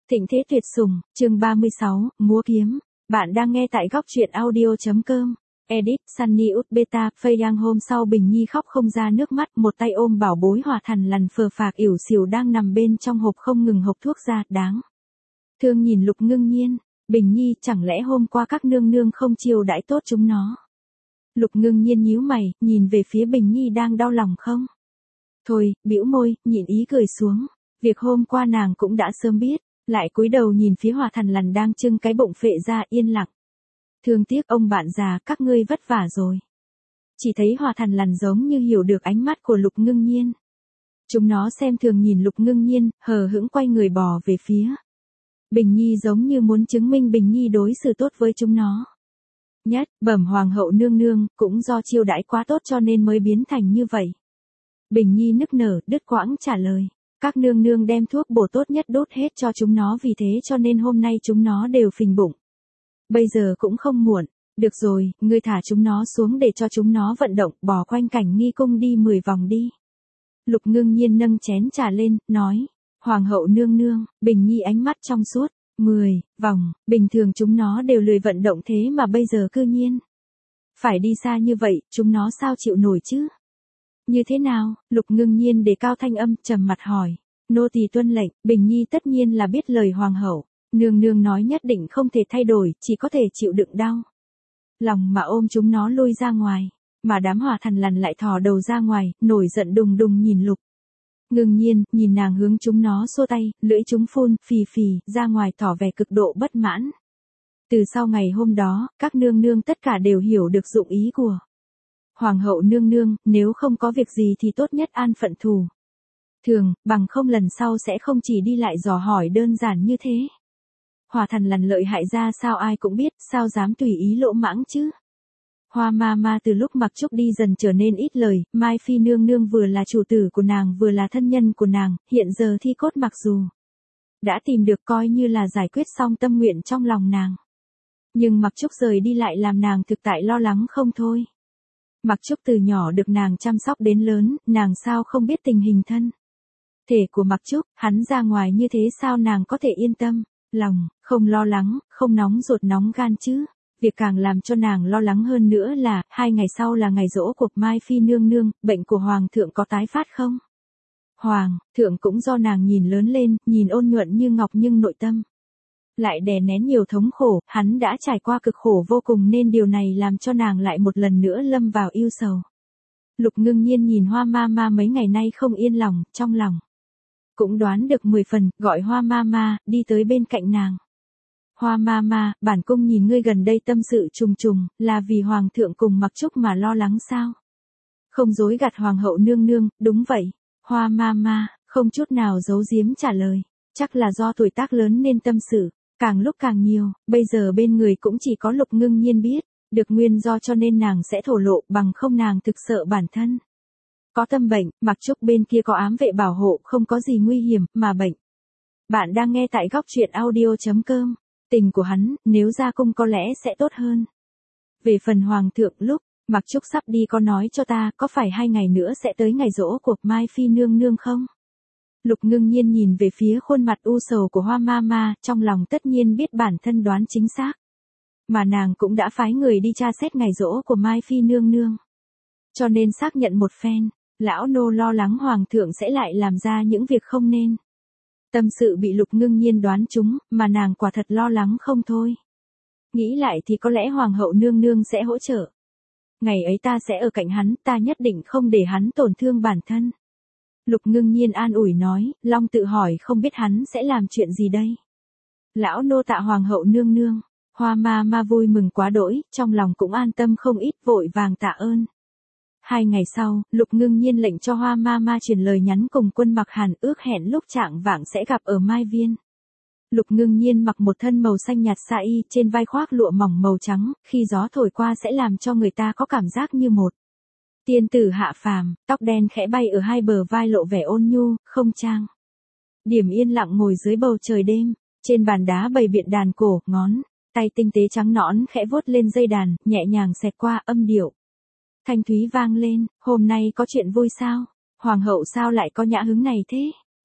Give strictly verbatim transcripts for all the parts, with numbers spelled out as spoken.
Thịnh thế tuyệt sủng, chương ba mươi sáu, múa kiếm. Bạn đang nghe tại góc truyện audio.com. Edit, Sunny Ut Beta, Phây Yang. Hôm sau Bình Nhi khóc không ra nước mắt, một tay ôm bảo bối Hòa Thằn Lằn phờ phạc ỉu xìu đang nằm bên trong hộp không ngừng hộc thuốc ra, đáng thương nhìn Lục Ngưng Nhiên. Bình Nhi, chẳng lẽ hôm qua các nương nương không chiều đãi tốt chúng nó? Lục Ngưng Nhiên nhíu mày, nhìn về phía Bình Nhi đang đau lòng không? Thôi, bĩu môi, nhịn ý cười xuống. Việc hôm qua nàng cũng đã sớm biết. Lại cúi đầu nhìn phía Hòa Thằn Lằn đang trưng cái bụng phệ ra, yên lặng. Thương tiếc ông bạn già, các ngươi vất vả rồi. Chỉ thấy Hòa Thằn Lằn giống như hiểu được ánh mắt của Lục Ngưng Nhiên. Chúng nó xem thường nhìn Lục Ngưng Nhiên, hờ hững quay người bò về phía Bình Nhi, giống như muốn chứng minh Bình Nhi đối xử tốt với chúng nó. Nhất, bẩm hoàng hậu nương nương, cũng do chiêu đãi quá tốt cho nên mới biến thành như vậy. Bình Nhi nức nở, đứt quãng trả lời. Các nương nương đem thuốc bổ tốt nhất đốt hết cho chúng nó, vì thế cho nên hôm nay chúng nó đều phình bụng. Bây giờ cũng không muộn. Được rồi, ngươi thả chúng nó xuống để cho chúng nó vận động, bò quanh cảnh nghi cung đi mười vòng đi. Lục Ngưng Nhiên nâng chén trà lên, nói. Hoàng hậu nương nương. Bình Nhi ánh mắt trong suốt. mười vòng, bình thường chúng nó đều lười vận động thế mà bây giờ cư nhiên phải đi xa như vậy, chúng nó sao chịu nổi chứ? Như thế nào? Lục Ngưng Nhiên đề cao thanh âm, trầm mặt hỏi. Nô tỳ tuân lệnh. Bình Nhi tất nhiên là biết lời hoàng hậu. Nương nương nói nhất định không thể thay đổi, chỉ có thể chịu đựng đau lòng mà ôm chúng nó lui ra ngoài. Mà đám Hòa Thằn Lằn lại thò đầu ra ngoài, nổi giận đùng đùng nhìn Lục Ngưng Nhiên, nhìn nàng hướng chúng nó xua tay, lưỡi chúng phun phì phì ra ngoài, tỏ vẻ cực độ bất mãn. Từ sau ngày hôm đó, các nương nương tất cả đều hiểu được dụng ý của Hoàng hậu nương nương, nếu không có việc gì thì tốt nhất an phận thủ thường, bằng không lần sau sẽ không chỉ đi lại dò hỏi đơn giản như thế. Hòa Thằn Lằn lợi hại ra sao ai cũng biết, sao dám tùy ý lỗ mãng chứ? Hoa ma ma từ lúc Mặc Trúc đi dần trở nên ít lời, Mai Phi nương nương vừa là chủ tử của nàng vừa là thân nhân của nàng, hiện giờ Thi Cốt mặc dù đã tìm được, coi như là giải quyết xong tâm nguyện trong lòng nàng. Nhưng Mặc Trúc rời đi lại làm nàng thực tại lo lắng không thôi. Mặc Trúc từ nhỏ được nàng chăm sóc đến lớn, nàng sao không biết tình hình thân thể của Mặc Trúc, hắn ra ngoài như thế sao nàng có thể yên tâm lòng, không lo lắng, không nóng ruột nóng gan chứ? Việc càng làm cho nàng lo lắng hơn nữa là, hai ngày sau là ngày giỗ của Mai Phi nương nương, bệnh của Hoàng thượng có tái phát không? Hoàng thượng cũng do nàng nhìn lớn lên, nhìn ôn nhuận như ngọc nhưng nội tâm lại đè nén nhiều thống khổ, hắn đã trải qua cực khổ vô cùng nên điều này làm cho nàng lại một lần nữa lâm vào ưu sầu. Lục Ngưng Nhiên nhìn Hoa ma ma mấy ngày nay không yên lòng, trong lòng cũng đoán được mười phần, gọi Hoa ma ma đi tới bên cạnh nàng. Hoa ma ma, bản cung nhìn ngươi gần đây tâm sự trùng trùng, là vì Hoàng thượng cùng Mặc Trúc mà lo lắng sao? Không dối gạt Hoàng hậu nương nương, đúng vậy. Hoa ma ma, không chút nào giấu giếm trả lời. Chắc là do tuổi tác lớn nên tâm sự càng lúc càng nhiều, bây giờ bên người cũng chỉ có Lục Ngưng Nhiên biết được nguyên do cho nên nàng sẽ thổ lộ, bằng không nàng thực sợ bản thân có tâm bệnh. Mặc Trúc bên kia có ám vệ bảo hộ, không có gì nguy hiểm, mà bệnh. Bạn đang nghe tại góc truyện audio.com. Tình của hắn, nếu ra cung có lẽ sẽ tốt hơn. Về phần Hoàng thượng, lúc Mặc Trúc sắp đi có nói cho ta, có phải hai ngày nữa sẽ tới ngày giỗ của Mai Phi nương nương không? Lục Ngưng Nhiên nhìn về phía khuôn mặt u sầu của Hoa ma ma, trong lòng tất nhiên biết bản thân đoán chính xác. Mà nàng cũng đã phái người đi tra xét ngày giỗ của Mai Phi nương nương. Cho nên xác nhận một phen, lão nô lo lắng Hoàng thượng sẽ lại làm ra những việc không nên. Tâm sự bị Lục Ngưng Nhiên đoán trúng, mà nàng quả thật lo lắng không thôi. Nghĩ lại thì có lẽ Hoàng hậu nương nương sẽ hỗ trợ. Ngày ấy ta sẽ ở cạnh hắn, ta nhất định không để hắn tổn thương bản thân. Lục Ngưng Nhiên an ủi nói, Long tự hỏi không biết hắn sẽ làm chuyện gì đây. Lão nô tạ Hoàng hậu nương nương. Hoa ma ma vui mừng quá đỗi, trong lòng cũng an tâm không ít, vội vàng tạ ơn. Hai ngày sau, Lục Ngưng Nhiên lệnh cho Hoa ma ma truyền lời nhắn cùng Quân Mặc Hàn, ước hẹn lúc trạng vạng sẽ gặp ở Mai Viên. Lục Ngưng Nhiên mặc một thân màu xanh nhạt sa y, trên vai khoác lụa mỏng màu trắng, khi gió thổi qua sẽ làm cho người ta có cảm giác như một tiên tử hạ phàm, tóc đen khẽ bay ở hai bờ vai lộ vẻ ôn nhu, không trang điểm, yên lặng ngồi dưới bầu trời đêm. Trên bàn đá bày biện đàn cổ, ngón tay tinh tế trắng nõn khẽ vuốt lên dây đàn, nhẹ nhàng xẹt qua, âm điệu thanh thúy vang lên. Hôm nay có chuyện vui sao? Hoàng hậu sao lại có nhã hứng này thế?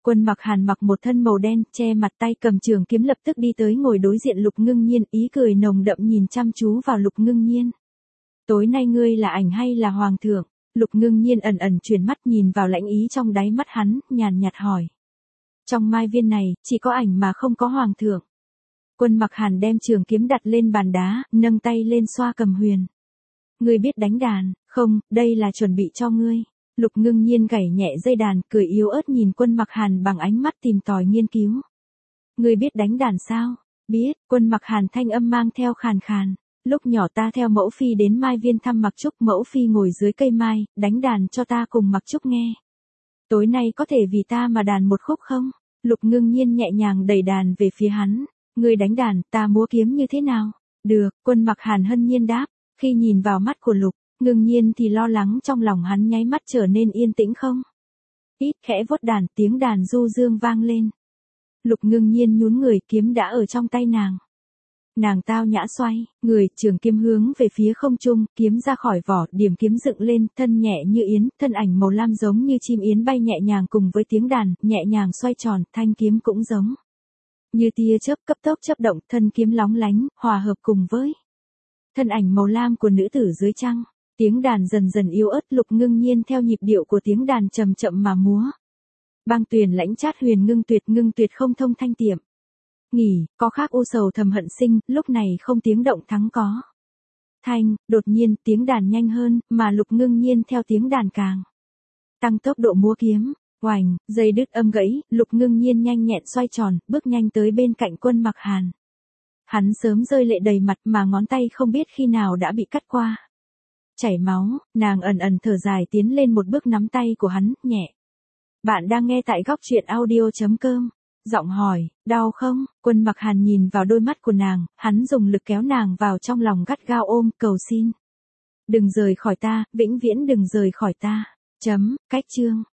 Quân Mặc Hàn mặc một thân màu đen, che mặt, tay cầm trường kiếm lập tức đi tới ngồi đối diện Lục Ngưng Nhiên, ý cười nồng đậm nhìn chăm chú vào Lục Ngưng Nhiên. Tối nay ngươi là ảnh hay là hoàng thượng? Lục Ngưng Nhiên ẩn ẩn chuyển mắt nhìn vào lãnh ý trong đáy mắt hắn, nhàn nhạt hỏi. Trong mai viên này, chỉ có ảnh mà không có hoàng thượng. Quân Mặc Hàn đem trường kiếm đặt lên bàn đá, nâng tay lên xoa cầm huyền. Ngươi biết đánh đàn, không, đây là chuẩn bị cho ngươi. Lục Ngưng Nhiên gảy nhẹ dây đàn, cười yếu ớt nhìn Quân Mặc Hàn bằng ánh mắt tìm tòi nghiên cứu. Ngươi biết đánh đàn sao? Biết, Quân Mặc Hàn thanh âm mang theo khàn khàn. Lúc nhỏ ta theo mẫu phi đến mai viên thăm Mặc Trúc, mẫu phi ngồi dưới cây mai, đánh đàn cho ta cùng Mặc Trúc nghe. Tối nay có thể vì ta mà đàn một khúc không? Lục Ngưng Nhiên nhẹ nhàng đẩy đàn về phía hắn. Ngươi đánh đàn, ta múa kiếm như thế nào? Được, Quân Mặc Hàn hân nhiên đáp. Khi nhìn vào mắt của Lục Ngưng Nhiên thì lo lắng trong lòng hắn nháy mắt trở nên yên tĩnh không. Ít khẽ vuốt đàn, tiếng đàn du dương vang lên. Lục Ngưng Nhiên nhún người, kiếm đã ở trong tay nàng. Nàng tao nhã xoay, người, trường kiếm hướng về phía không trung, kiếm ra khỏi vỏ, điểm kiếm dựng lên, thân nhẹ như yến, thân ảnh màu lam giống như chim yến bay nhẹ nhàng cùng với tiếng đàn, nhẹ nhàng xoay tròn, thanh kiếm cũng giống như tia chớp cấp tốc chớp động, thân kiếm lóng lánh, hòa hợp cùng với thân ảnh màu lam của nữ tử dưới trăng. Tiếng đàn dần dần yếu ớt, Lục Ngưng Nhiên theo nhịp điệu của tiếng đàn chậm chậm mà múa. Băng tuyền lãnh chát huyền ngưng tuyệt, ngưng tuyệt không thông thanh tiệm. Nghỉ, có khác u sầu thầm hận sinh, lúc này không tiếng động thắng có. Thanh, đột nhiên, tiếng đàn nhanh hơn, mà Lục Ngưng Nhiên theo tiếng đàn càng tăng tốc độ múa kiếm. Oành, dây đứt âm gãy, Lục Ngưng Nhiên nhanh nhẹn xoay tròn, bước nhanh tới bên cạnh Quân Mặc Hàn. Hắn sớm rơi lệ đầy mặt mà ngón tay không biết khi nào đã bị cắt qua. Chảy máu, nàng ẩn ẩn thở dài tiến lên một bước nắm tay của hắn, nhẹ. Bạn đang nghe tại góc truyện audio chấm com. Giọng hỏi, đau không? Quân Mặc Hàn nhìn vào đôi mắt của nàng, hắn dùng lực kéo nàng vào trong lòng gắt gao ôm, cầu xin. Đừng rời khỏi ta, vĩnh viễn đừng rời khỏi ta. Chấm, cách chương.